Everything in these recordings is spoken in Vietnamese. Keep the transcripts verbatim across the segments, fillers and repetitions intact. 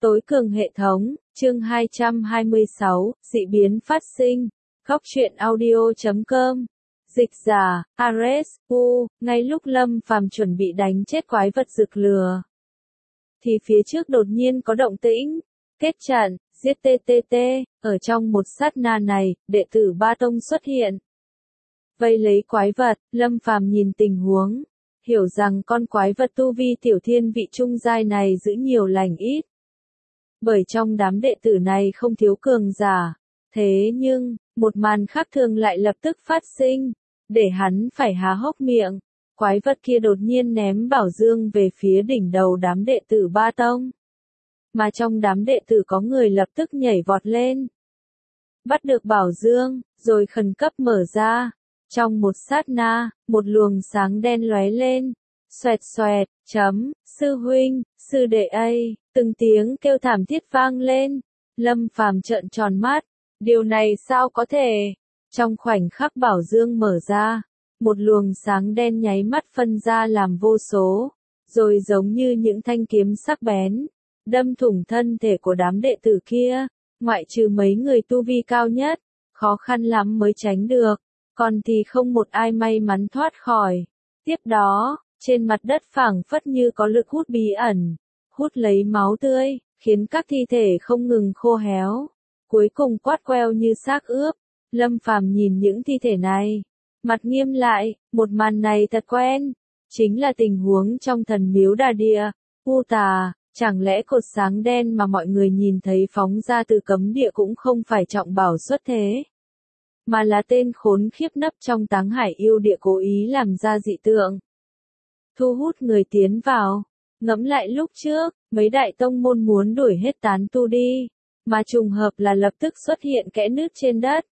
Tối cường hệ thống, chương hai trăm hai mươi sáu, dị biến phát sinh. Góc truyện audio chấm com. Dịch giả, Ares, U, ngay lúc Lâm Phàm chuẩn bị đánh chết quái vật rực lửa, thì phía trước đột nhiên có động tĩnh. Kết trận, giết tê tê tê, ở trong một sát na này, đệ tử Ba Tông xuất hiện. Vây lấy quái vật, Lâm Phàm nhìn tình huống, hiểu rằng con quái vật tu vi tiểu thiên vị trung giai này giữ nhiều lành ít. Bởi trong đám đệ tử này không thiếu cường giả. Thế nhưng, một màn khác thường lại lập tức phát sinh, để hắn phải há hốc miệng. Quái vật kia đột nhiên ném bảo dương về phía đỉnh đầu đám đệ tử Ba Tông. Mà trong đám đệ tử có người lập tức nhảy vọt lên, bắt được bảo dương, rồi khẩn cấp mở ra. Trong một sát na, một luồng sáng đen lóe lên. Xoẹt xoẹt, chấm, sư huynh, sư đệ ấy, từng tiếng kêu thảm thiết vang lên. Lâm Phàm trợn tròn mắt, điều này sao có thể? Trong khoảnh khắc bảo dương mở ra, một luồng sáng đen nháy mắt phân ra làm vô số, rồi giống như những thanh kiếm sắc bén, đâm thủng thân thể của đám đệ tử kia, ngoại trừ mấy người tu vi cao nhất, khó khăn lắm mới tránh được, còn thì không một ai may mắn thoát khỏi. Tiếp đó, trên mặt đất phảng phất như có lực hút bí ẩn, hút lấy máu tươi, khiến các thi thể không ngừng khô héo, cuối cùng quát queo như xác ướp. Lâm Phàm nhìn những thi thể này, mặt nghiêm lại, một màn này thật quen, chính là tình huống trong thần miếu Đà Địa. U tà, chẳng lẽ cột sáng đen mà mọi người nhìn thấy phóng ra từ cấm địa cũng không phải trọng bảo xuất thế, mà là tên khốn khiếp nấp trong Táng Hải yêu địa cố ý làm ra dị tượng, thu hút người tiến vào. Ngẫm lại lúc trước, mấy đại tông môn muốn đuổi hết tán tu đi, mà trùng hợp là lập tức xuất hiện kẽ nứt trên đất,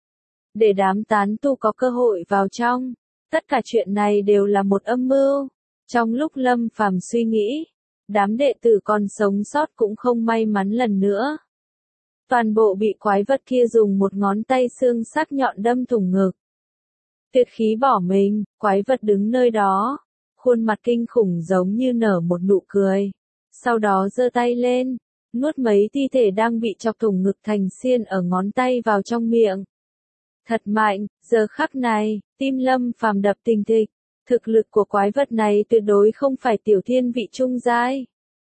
để đám tán tu có cơ hội vào trong. Tất cả chuyện này đều là một âm mưu. Trong lúc Lâm Phàm suy nghĩ, đám đệ tử còn sống sót cũng không may mắn lần nữa. Toàn bộ bị quái vật kia dùng một ngón tay xương sắc nhọn đâm thủng ngực. Tuyệt khí bỏ mình, quái vật đứng nơi đó, khuôn mặt kinh khủng giống như nở một nụ cười. Sau đó giơ tay lên, nuốt mấy thi thể đang bị chọc thủng ngực thành xiên ở ngón tay vào trong miệng. Thật mạnh, giờ khắc này, tim Lâm Phàm đập thình thịch. Thực lực của quái vật này tuyệt đối không phải tiểu thiên vị trung giai.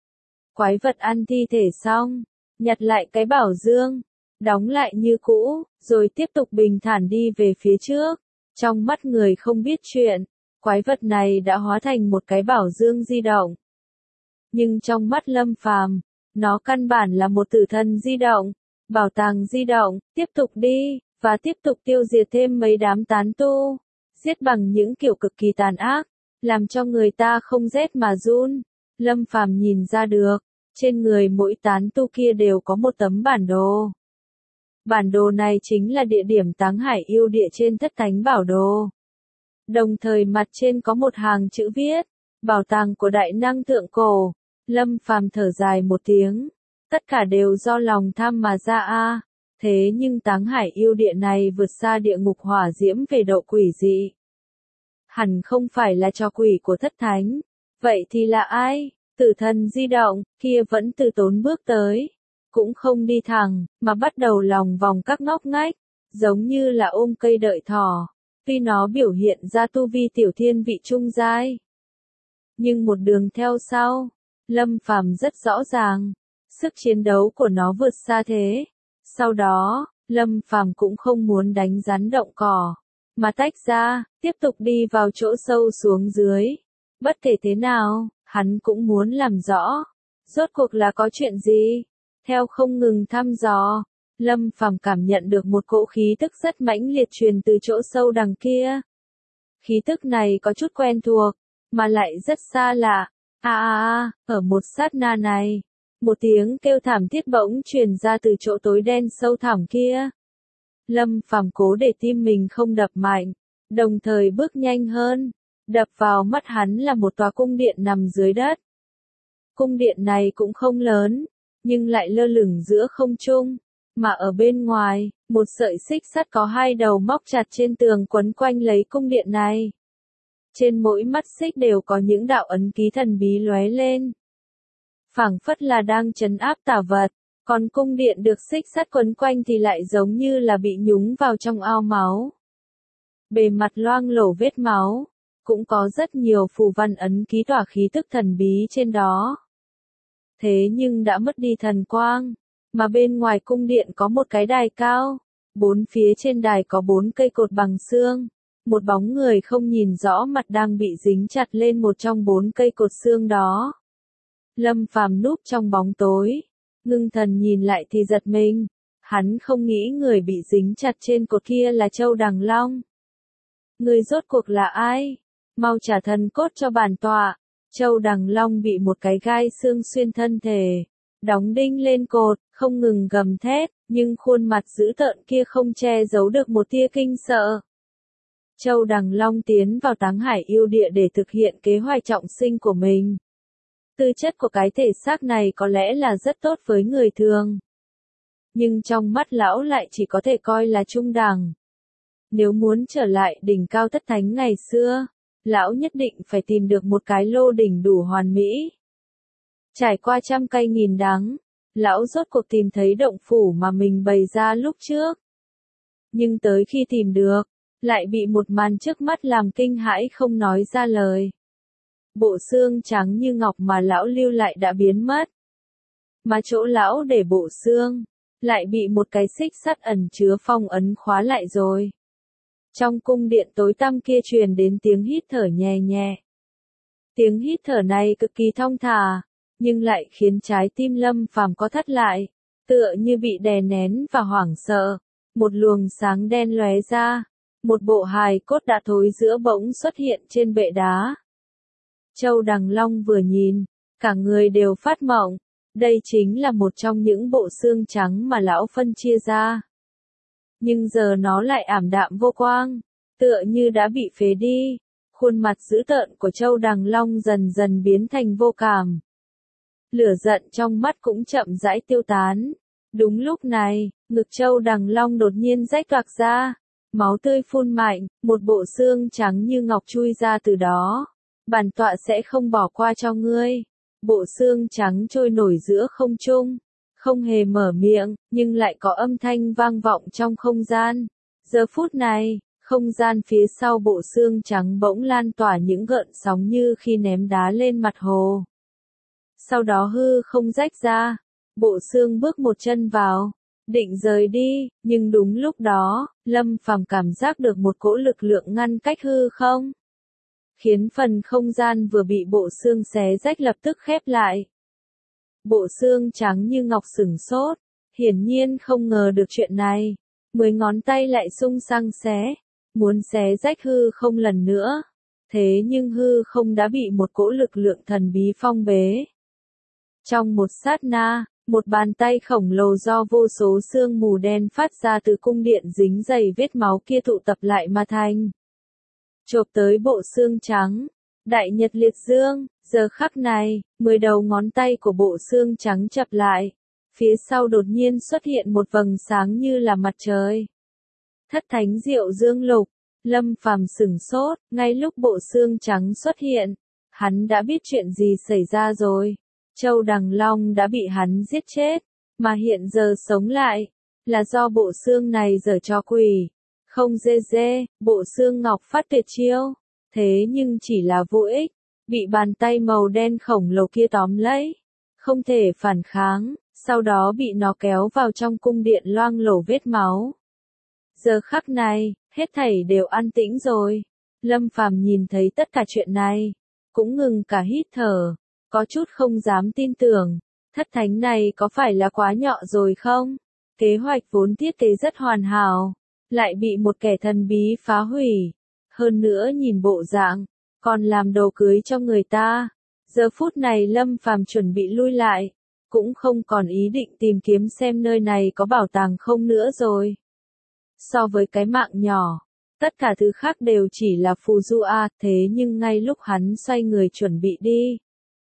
Quái vật ăn thi thể xong, nhặt lại cái bảo dương, đóng lại như cũ, rồi tiếp tục bình thản đi về phía trước. Trong mắt người không biết chuyện, quái vật này đã hóa thành một cái bảo dương di động. Nhưng trong mắt Lâm Phàm, nó căn bản là một tử thần di động, bảo tàng di động. Tiếp tục đi, và tiếp tục tiêu diệt thêm mấy đám tán tu, giết bằng những kiểu cực kỳ tàn ác, làm cho người ta không rét mà run. Lâm Phàm nhìn ra được, trên người mỗi tán tu kia đều có một tấm bản đồ. Bản đồ này chính là địa điểm Táng Hải yêu địa trên Thất Thánh Bảo Đồ. Đồng thời mặt trên có một hàng chữ viết, bảo tàng của đại năng thượng cổ. Lâm Phàm thở dài một tiếng, tất cả đều do lòng tham mà ra a. Thế nhưng Táng Hải yêu địa này vượt xa địa ngục hỏa diễm về độ quỷ dị. Hẳn không phải là trò quỷ của thất thánh. Vậy thì là ai? Tử thần di động, kia vẫn từ tốn bước tới. Cũng không đi thẳng, mà bắt đầu lòng vòng các ngóc ngách, giống như là ôm cây đợi thỏ. Tuy nó biểu hiện ra tu vi tiểu thiên vị trung giai, nhưng một đường theo sau, Lâm Phàm rất rõ ràng, sức chiến đấu của nó vượt xa thế. Sau đó, Lâm Phàm cũng không muốn đánh rắn động cỏ, mà tách ra, tiếp tục đi vào chỗ sâu xuống dưới. Bất kể thế nào, hắn cũng muốn làm rõ, rốt cuộc là có chuyện gì. Theo không ngừng thăm dò, Lâm Phàm cảm nhận được một cỗ khí tức rất mãnh liệt truyền từ chỗ sâu đằng kia. Khí tức này có chút quen thuộc, mà lại rất xa lạ. À à à, ở một sát na này, một tiếng kêu thảm thiết bỗng truyền ra từ chỗ tối đen sâu thẳm kia. Lâm Phàm cố để tim mình không đập mạnh, đồng thời bước nhanh hơn. Đập vào mắt hắn là một tòa cung điện nằm dưới đất. Cung điện này cũng không lớn, nhưng lại lơ lửng giữa không trung, mà ở bên ngoài, một sợi xích sắt có hai đầu móc chặt trên tường quấn quanh lấy cung điện này. Trên mỗi mắt xích đều có những đạo ấn ký thần bí lóe lên. phảng phất là đang trấn áp tà vật, còn cung điện được xích sắt quấn quanh thì lại giống như là bị nhúng vào trong ao máu. Bề mặt loang lổ vết máu, cũng có rất nhiều phù văn ấn ký tỏa khí tức thần bí trên đó. Thế nhưng đã mất đi thần quang, mà bên ngoài cung điện có một cái đài cao, bốn phía trên đài có bốn cây cột bằng xương, một bóng người không nhìn rõ mặt đang bị dính chặt lên một trong bốn cây cột xương đó. Lâm Phàm núp trong bóng tối, ngưng thần nhìn lại thì giật mình, hắn không nghĩ người bị dính chặt trên cột kia là Châu Đằng Long. Người rốt cuộc là ai? Mau trả thần cốt cho bản tọa. Châu Đằng Long bị một cái gai xương xuyên thân thể, đóng đinh lên cột, không ngừng gầm thét, nhưng khuôn mặt dữ tợn kia không che giấu được một tia kinh sợ. Châu Đằng Long tiến vào Táng Hải yêu địa để thực hiện kế hoạch trọng sinh của mình. Tư chất của cái thể xác này có lẽ là rất tốt với người thường, nhưng trong mắt lão lại chỉ có thể coi là trung đẳng. Nếu muốn trở lại đỉnh cao thất thánh ngày xưa, lão nhất định phải tìm được một cái lô đỉnh đủ hoàn mỹ. Trải qua trăm cay nghìn đắng, lão rốt cuộc tìm thấy động phủ mà mình bày ra lúc trước. Nhưng tới khi tìm được, lại bị một màn trước mắt làm kinh hãi không nói ra lời. Bộ xương trắng như ngọc mà lão lưu lại đã biến mất. Mà chỗ lão để bộ xương, lại bị một cái xích sắt ẩn chứa phong ấn khóa lại rồi. Trong cung điện tối tăm kia truyền đến tiếng hít thở nhẹ nhẹ. Tiếng hít thở này cực kỳ thong thả, nhưng lại khiến trái tim Lâm Phàm có thắt lại, tựa như bị đè nén và hoảng sợ. Một luồng sáng đen lóe ra, một bộ hài cốt đã thối rữa bỗng xuất hiện trên bệ đá. Châu Đằng Long vừa nhìn, cả người đều phát mộng, đây chính là một trong những bộ xương trắng mà lão phân chia ra. Nhưng giờ nó lại ảm đạm vô quang, tựa như đã bị phế đi, khuôn mặt dữ tợn của Châu Đằng Long dần dần biến thành vô cảm. Lửa giận trong mắt cũng chậm rãi tiêu tán. Đúng lúc này, ngực Châu Đằng Long đột nhiên rách toạc ra, máu tươi phun mạnh, một bộ xương trắng như ngọc chui ra từ đó. Bản tọa sẽ không bỏ qua cho ngươi. Bộ xương trắng trôi nổi giữa không trung, không hề mở miệng, nhưng lại có âm thanh vang vọng trong không gian. Giờ phút này, không gian phía sau bộ xương trắng bỗng lan tỏa những gợn sóng như khi ném đá lên mặt hồ. Sau đó hư không rách ra, bộ xương bước một chân vào, định rời đi, nhưng đúng lúc đó, Lâm Phàm cảm giác được một cỗ lực lượng ngăn cách hư không, khiến phần không gian vừa bị bộ xương xé rách lập tức khép lại. Bộ xương trắng như ngọc sửng sốt, hiển nhiên không ngờ được chuyện này, mười ngón tay lại sung sang xé, muốn xé rách hư không lần nữa, thế nhưng hư không đã bị một cỗ lực lượng thần bí phong bế. Trong một sát na, một bàn tay khổng lồ do vô số sương mù đen phát ra từ cung điện dính dày vết máu kia tụ tập lại mà thành. Chộp tới bộ xương trắng, đại nhật liệt dương, giờ khắc này, mười đầu ngón tay của bộ xương trắng chập lại, phía sau đột nhiên xuất hiện một vầng sáng như là mặt trời. Thất thánh diệu dương lục, Lâm Phàm sửng sốt, ngay lúc bộ xương trắng xuất hiện, hắn đã biết chuyện gì xảy ra rồi. Châu Đằng Long đã bị hắn giết chết, mà hiện giờ sống lại, là do bộ xương này giở trò quỷ. Không dê dê, bộ xương ngọc phát tuyệt chiêu, thế nhưng chỉ là vô ích, bị bàn tay màu đen khổng lồ kia tóm lấy, không thể phản kháng, sau đó bị nó kéo vào trong cung điện loang lổ vết máu. Giờ khắc này, hết thảy đều an tĩnh rồi. Lâm Phàm nhìn thấy tất cả chuyện này, cũng ngừng cả hít thở, có chút không dám tin tưởng, thất thánh này có phải là quá nhọ rồi không? Kế hoạch vốn thiết kế rất hoàn hảo, lại bị một kẻ thần bí phá hủy. Hơn nữa nhìn bộ dạng, còn làm đồ cưới cho người ta. Giờ phút này Lâm Phàm chuẩn bị lui lại, cũng không còn ý định tìm kiếm xem nơi này có bảo tàng không nữa rồi. So với cái mạng nhỏ, tất cả thứ khác đều chỉ là phù du a, thế nhưng ngay lúc hắn xoay người chuẩn bị đi,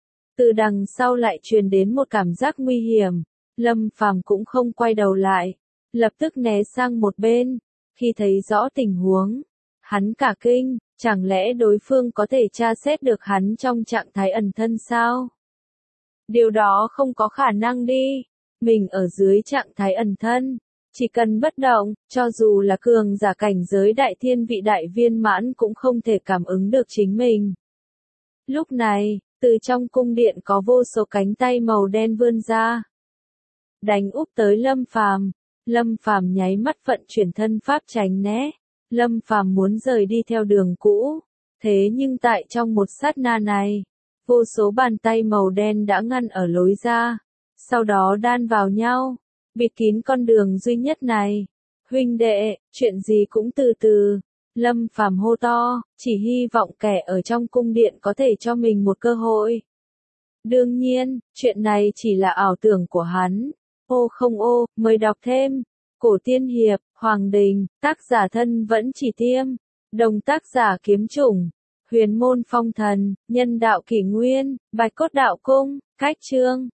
từ đằng sau lại truyền đến một cảm giác nguy hiểm. Lâm Phàm cũng không quay đầu lại, lập tức né sang một bên. Khi thấy rõ tình huống, hắn cả kinh, chẳng lẽ đối phương có thể tra xét được hắn trong trạng thái ẩn thân sao? Điều đó không có khả năng đi. Mình ở dưới trạng thái ẩn thân. Chỉ cần bất động, cho dù là cường giả cảnh giới đại thiên vị đại viên mãn cũng không thể cảm ứng được chính mình. Lúc này, từ trong cung điện có vô số cánh tay màu đen vươn ra. Đánh úp tới Lâm Phàm. Lâm Phàm nháy mắt vận chuyển thân pháp tránh né. Lâm Phàm muốn rời đi theo đường cũ. Thế nhưng tại trong một sát na này, vô số bàn tay màu đen đã ngăn ở lối ra. Sau đó đan vào nhau, bịt kín con đường duy nhất này. Huynh đệ, chuyện gì cũng từ từ. Lâm Phàm hô to, chỉ hy vọng kẻ ở trong cung điện có thể cho mình một cơ hội. Đương nhiên, chuyện này chỉ là ảo tưởng của hắn. Ô không ô, mời đọc thêm. Cổ tiên hiệp, Hoàng Đình, tác giả thân vẫn chỉ tiêm. Đồng tác giả kiếm chủng. Huyền môn phong thần, nhân đạo kỷ nguyên, bạch cốt đạo cung, cách chương.